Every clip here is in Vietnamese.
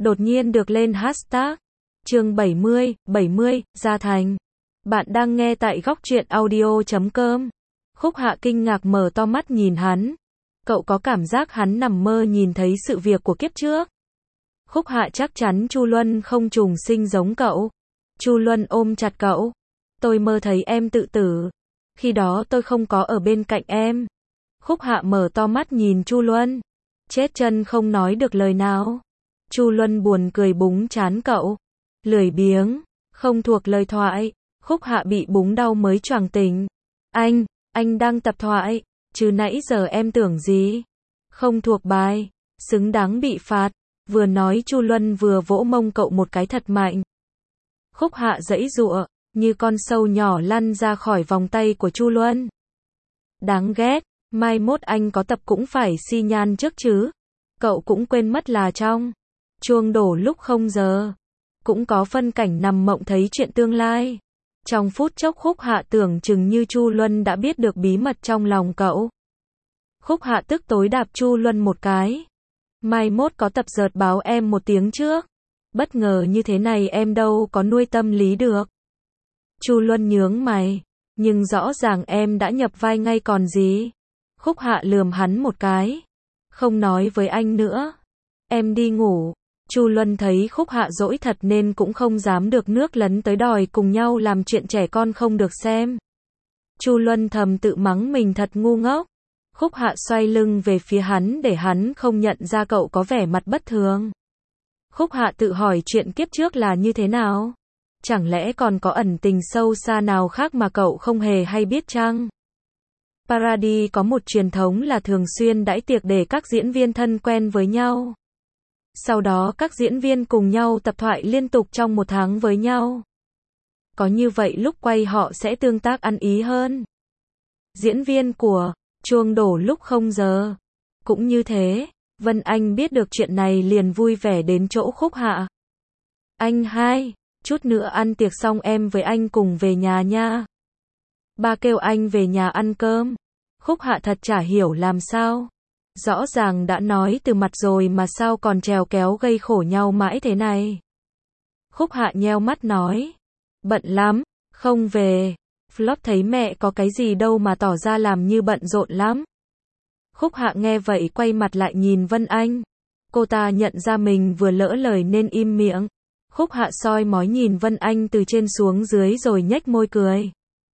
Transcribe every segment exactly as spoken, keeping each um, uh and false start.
đột nhiên được lên hashtag. Chương bảy mươi, bảy mươi, Gia Thành. Bạn đang nghe tại góc truyện audio chấm com. Khúc Hạ kinh ngạc mở to mắt nhìn hắn. Cậu có cảm giác hắn nằm mơ nhìn thấy sự việc của kiếp trước. Khúc Hạ chắc chắn Chu Luân không trùng sinh giống cậu. Chu Luân ôm chặt cậu. Tôi mơ thấy em tự tử. Khi đó tôi không có ở bên cạnh em. Khúc Hạ mở to mắt nhìn Chu Luân. Chết chân không nói được lời nào. Chu Luân buồn cười búng trán cậu. Lười biếng, không thuộc lời thoại. Khúc Hạ bị búng đau mới choàng tỉnh. Anh, anh đang tập thoại, chứ nãy giờ em tưởng gì? Không thuộc bài, xứng đáng bị phạt. Vừa nói Chu Luân vừa vỗ mông cậu một cái thật mạnh. Khúc Hạ giãy giụa, như con sâu nhỏ lăn ra khỏi vòng tay của Chu Luân. Đáng ghét, mai mốt anh có tập cũng phải xi nhan trước chứ. Cậu cũng quên mất là trong chuông đổ lúc không giờ. Cũng có phân cảnh nằm mộng thấy chuyện tương lai. Trong phút chốc Khúc Hạ tưởng chừng như Chu Luân đã biết được bí mật trong lòng cậu. Khúc Hạ tức tối đạp Chu Luân một cái. Mai mốt có tập dợt báo em một tiếng trước. Bất ngờ như thế này em đâu có nuôi tâm lý được. Chu Luân nhướng mày. Nhưng rõ ràng em đã nhập vai ngay còn gì. Khúc Hạ lườm hắn một cái. Không nói với anh nữa. Em đi ngủ. Chu Luân thấy Khúc Hạ dỗi thật nên cũng không dám được nước lấn tới đòi cùng nhau làm chuyện trẻ con không được xem. Chu Luân thầm tự mắng mình thật ngu ngốc. Khúc Hạ xoay lưng về phía hắn để hắn không nhận ra cậu có vẻ mặt bất thường. Khúc Hạ tự hỏi chuyện kiếp trước là như thế nào? Chẳng lẽ còn có ẩn tình sâu xa nào khác mà cậu không hề hay biết chăng? Paradis có một truyền thống là thường xuyên đãi tiệc để các diễn viên thân quen với nhau. Sau đó các diễn viên cùng nhau tập thoại liên tục trong một tháng với nhau. Có như vậy lúc quay họ sẽ tương tác ăn ý hơn. Diễn viên của chuông đổ lúc không giờ cũng như thế. Vân Anh biết được chuyện này liền vui vẻ đến chỗ Khúc Hạ. Anh hai, chút nữa ăn tiệc xong em với anh cùng về nhà nha. Ba kêu anh về nhà ăn cơm. Khúc Hạ thật chả hiểu làm sao. Rõ ràng đã nói từ mặt rồi mà sao còn trèo kéo gây khổ nhau mãi thế này. Khúc Hạ nheo mắt nói. Bận lắm, không về. Flop thấy mẹ có cái gì đâu mà tỏ ra làm như bận rộn lắm. Khúc Hạ nghe vậy quay mặt lại nhìn Vân Anh. Cô ta nhận ra mình vừa lỡ lời nên im miệng. Khúc Hạ soi mói nhìn Vân Anh từ trên xuống dưới rồi nhếch môi cười.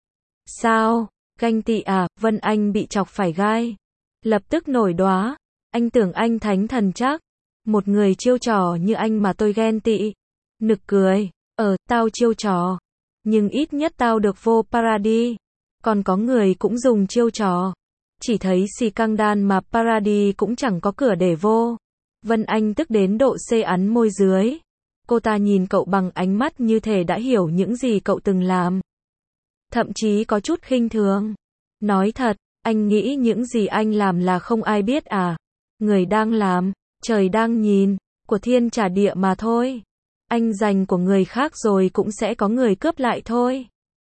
Sao, ganh tị à? Vân Anh bị chọc phải gai. Lập tức nổi đoá. Anh tưởng anh thánh thần chắc. Một người chiêu trò như anh mà tôi ghen tị. Nực cười. Ờ, tao chiêu trò. Nhưng ít nhất tao được vô Paradis. Còn có người cũng dùng chiêu trò. Chỉ thấy xì căng đan mà Paradis cũng chẳng có cửa để vô. Vân Anh tức đến độ xê ắn môi dưới. Cô ta nhìn cậu bằng ánh mắt như thể đã hiểu những gì cậu từng làm. Thậm chí có chút khinh thường. Nói thật, anh nghĩ những gì anh làm là không ai biết à? Người đang làm, trời đang nhìn, của thiên trả địa mà thôi. Anh giành của người khác rồi cũng sẽ có người cướp lại thôi.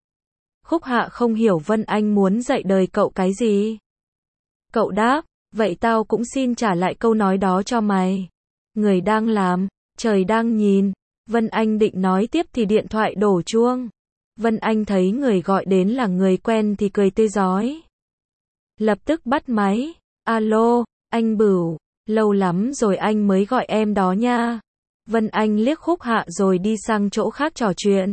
Khúc Hạ không hiểu Vân Anh muốn dạy đời cậu cái gì. Cậu đáp, vậy tao cũng xin trả lại câu nói đó cho mày. Người đang làm, trời đang nhìn. Vân Anh định nói tiếp thì điện thoại đổ chuông. Vân Anh thấy người gọi đến là người quen thì cười tươi rói. Lập tức bắt máy. Alo, anh Bửu, lâu lắm rồi anh mới gọi em đó nha. Vân Anh liếc Khúc Hạ rồi đi sang chỗ khác trò chuyện.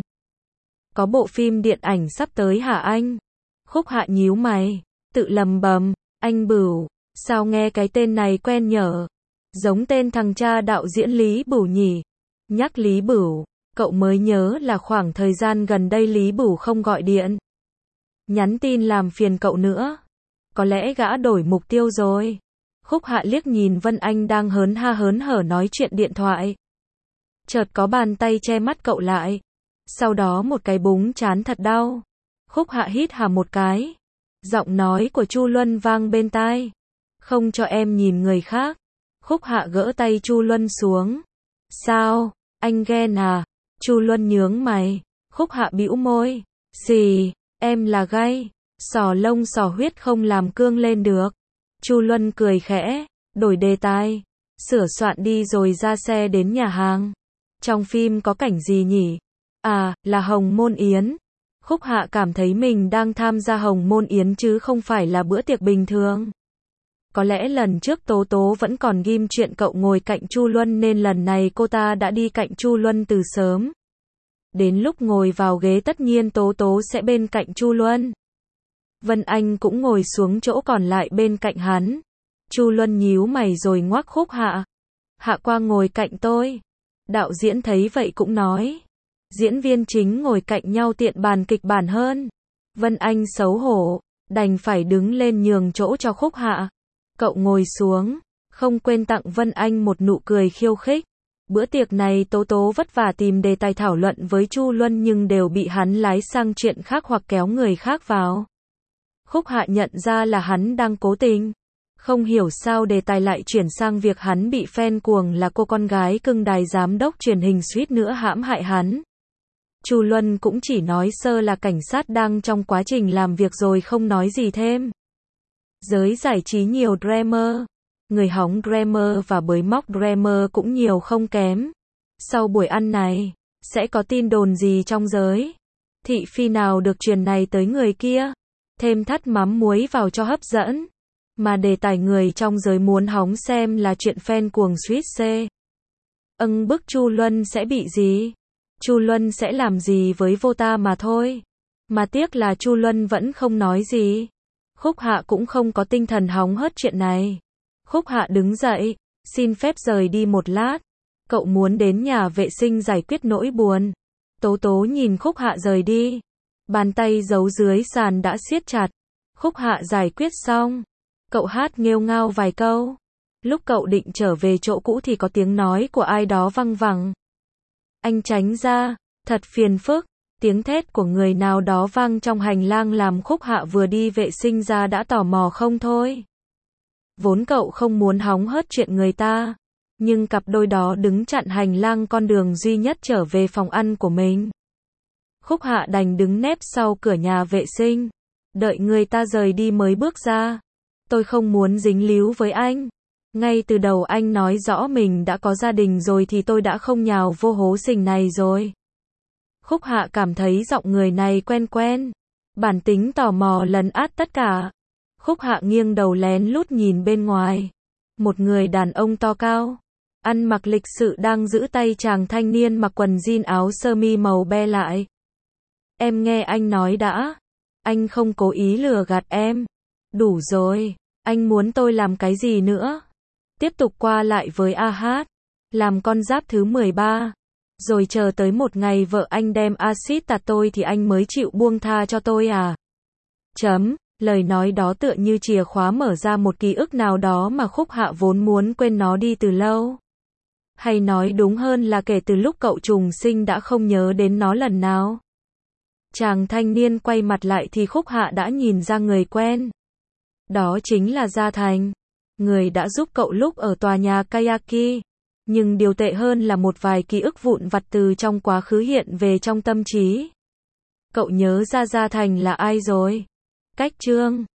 Có bộ phim điện ảnh sắp tới hả anh? Khúc Hạ nhíu mày, tự lầm bầm, anh Bửu, sao nghe cái tên này quen nhở? Giống tên thằng cha đạo diễn Lý Bửu nhỉ? Nhắc Lý Bửu, cậu mới nhớ là khoảng thời gian gần đây Lý Bửu không gọi điện. Nhắn tin làm phiền cậu nữa. Có lẽ gã đổi mục tiêu rồi. Khúc Hạ liếc nhìn Vân Anh đang hớn ha hớn hở nói chuyện điện thoại. Chợt có bàn tay che mắt cậu lại. Sau đó một cái búng trán thật đau. Khúc Hạ hít hà một cái. Giọng nói của Chu Luân vang bên tai. Không cho em nhìn người khác. Khúc Hạ gỡ tay Chu Luân xuống. Sao, anh ghen à? Chu Luân nhướng mày. Khúc Hạ bĩu môi. Xì, em là gay. Sò lông sò huyết không làm cương lên được. Chu Luân cười khẽ, đổi đề tài. Sửa soạn đi rồi ra xe đến nhà hàng. Trong phim có cảnh gì nhỉ? À, là Hồng Môn Yến. Khúc Hạ cảm thấy mình đang tham gia Hồng Môn Yến chứ không phải là bữa tiệc bình thường. Có lẽ lần trước Tố Tố vẫn còn ghim chuyện cậu ngồi cạnh Chu Luân nên lần này cô ta đã đi cạnh Chu Luân từ sớm. Đến lúc ngồi vào ghế tất nhiên Tố Tố sẽ bên cạnh Chu Luân. Vân Anh cũng ngồi xuống chỗ còn lại bên cạnh hắn. Chu Luân nhíu mày rồi ngoắc Khúc Hạ. Hạ qua ngồi cạnh tôi. Đạo diễn thấy vậy cũng nói. Diễn viên chính ngồi cạnh nhau tiện bàn kịch bản hơn. Vân Anh xấu hổ, đành phải đứng lên nhường chỗ cho Khúc Hạ. Cậu ngồi xuống, không quên tặng Vân Anh một nụ cười khiêu khích. Bữa tiệc này Tố Tố vất vả tìm đề tài thảo luận với Chu Luân nhưng đều bị hắn lái sang chuyện khác hoặc kéo người khác vào. Khúc Hạ nhận ra là hắn đang cố tình. Không hiểu sao đề tài lại chuyển sang việc hắn bị fan cuồng là cô con gái cưng đài giám đốc truyền hình suýt nữa hãm hại hắn. Chu Luân cũng chỉ nói sơ là cảnh sát đang trong quá trình làm việc rồi không nói gì thêm. Giới giải trí nhiều drama. Người hóng drama và bới móc drama cũng nhiều không kém. Sau buổi ăn này, sẽ có tin đồn gì trong giới? Thị phi nào được truyền này tới người kia? Thêm thắt mắm muối vào cho hấp dẫn. Mà đề tài người trong giới muốn hóng xem là chuyện fan cuồng suýt xê. Âng bức Chu Luân sẽ bị gì? Chu Luân sẽ làm gì với vô ta mà thôi. Mà tiếc là Chu Luân vẫn không nói gì. Khúc Hạ cũng không có tinh thần hóng hớt chuyện này. Khúc Hạ đứng dậy, xin phép rời đi một lát. Cậu muốn đến nhà vệ sinh giải quyết nỗi buồn. Tố Tố nhìn Khúc Hạ rời đi. Bàn tay giấu dưới sàn đã siết chặt. Khúc Hạ giải quyết xong. Cậu hát nghêu ngao vài câu. Lúc cậu định trở về chỗ cũ thì có tiếng nói của ai đó văng vẳng. Anh tránh ra, thật phiền phức. Tiếng thét của người nào đó vang trong hành lang làm Khúc Hạ vừa đi vệ sinh ra đã tò mò không thôi. Vốn cậu không muốn hóng hớt chuyện người ta, nhưng cặp đôi đó đứng chặn hành lang con đường duy nhất trở về phòng ăn của mình. Khúc Hạ đành đứng nép sau cửa nhà vệ sinh, đợi người ta rời đi mới bước ra. Tôi không muốn dính líu với anh. Ngay từ đầu anh nói rõ mình đã có gia đình rồi thì tôi đã không nhào vô hố sình này rồi. Khúc Hạ cảm thấy giọng người này quen quen. Bản tính tò mò lấn át tất cả. Khúc Hạ nghiêng đầu lén lút nhìn bên ngoài. Một người đàn ông to cao, ăn mặc lịch sự đang giữ tay chàng thanh niên mặc quần jean áo sơ mi màu be lại. Em nghe anh nói đã. Anh không cố ý lừa gạt em. Đủ rồi. Anh muốn tôi làm cái gì nữa? Tiếp tục qua lại với a hát. Làm con giáp thứ mười ba. Rồi chờ tới một ngày vợ anh đem axit tạt tôi thì anh mới chịu buông tha cho tôi à? Chấm. Lời nói đó tựa như chìa khóa mở ra một ký ức nào đó mà Khúc Hạ vốn muốn quên nó đi từ lâu. Hay nói đúng hơn là kể từ lúc cậu trùng sinh đã không nhớ đến nó lần nào. Chàng thanh niên quay mặt lại thì Khúc Hạ đã nhìn ra người quen. Đó chính là Gia Thành. Người đã giúp cậu lúc ở tòa nhà Kayaki. Nhưng điều tệ hơn là một vài ký ức vụn vặt từ trong quá khứ hiện về trong tâm trí. Cậu nhớ ra Gia Thành là ai rồi? Cách Trương.